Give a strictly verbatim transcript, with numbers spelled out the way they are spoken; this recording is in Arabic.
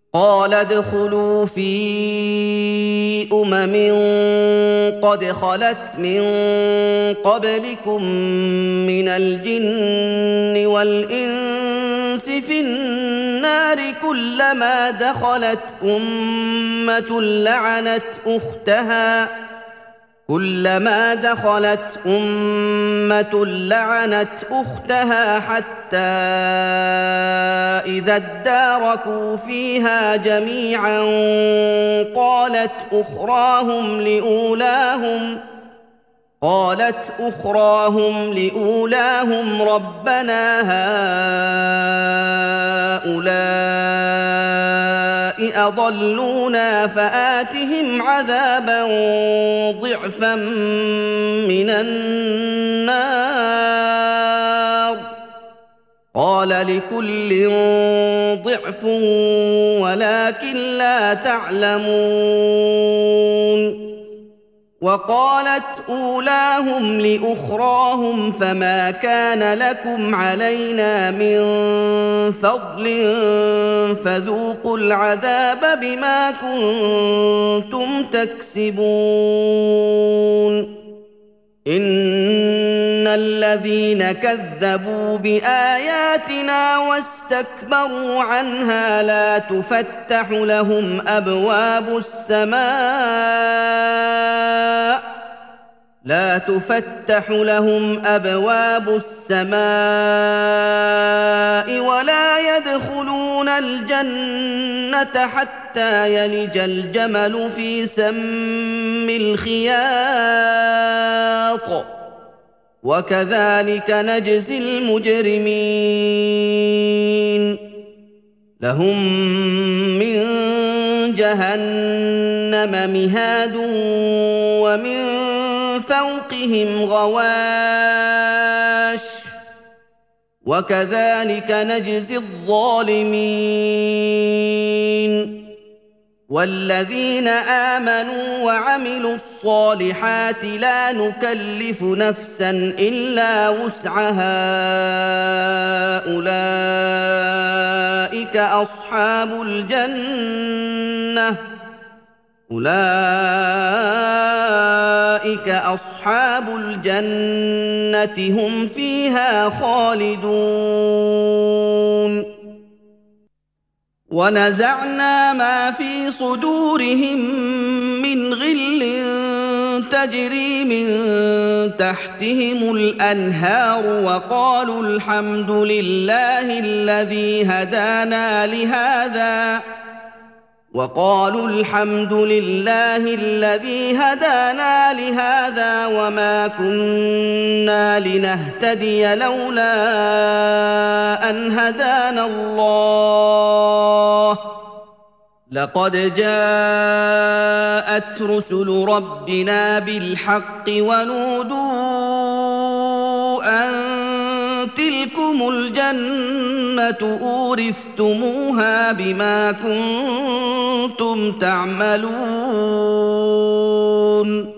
قال ادخلوا في أمم قد خلت من قبلكم من الجن والإنس في النار كلما دخلت أمة لعنت أختها كلما دخلت أمة لعنت أختها حتى إذا اداركوا فيها جميعا قالت أخراهم لأولاهم قالت أخراهم لأولاهم ربنا هؤلاء أضلونا فآتهم عذابا ضعفا من النار قال لكل ضعف ولكن لا تعلمون وقالت أولاهم لأخراهم فما كان لكم علينا من فضل فذوقوا العذاب بما كنتم تكسبون إن الذين كذبوا بآياتنا واستكبروا عنها لا تفتح لهم أبواب السماء لا تفتح لهم أبواب السماء ولا يدخلون الجنة حتى يلج الجمل في سم الخياط وكذلك نجزي المجرمين لهم من جهنم مهاد ومن فوقهم غواش وكذلك نجزي الظالمين والذين آمنوا وعملوا الصالحات لا نكلف نفسا إلا وسعها أولئك أصحاب الجنة أولئك أصحاب الجنة هم فيها خالدون ونزعنا ما في صدورهم من غل تجري من تحتهم الأنهار وقالوا الحمد لله الذي هدانا لهذا وقالوا الحمد لله الذي هدانا لهذا وما كنا لنهتدي لولا أن هدانا الله لقد جاءت رسل ربنا بالحق ونودوا أن تلكم الجنة أورثتموها بما كنتم تعملون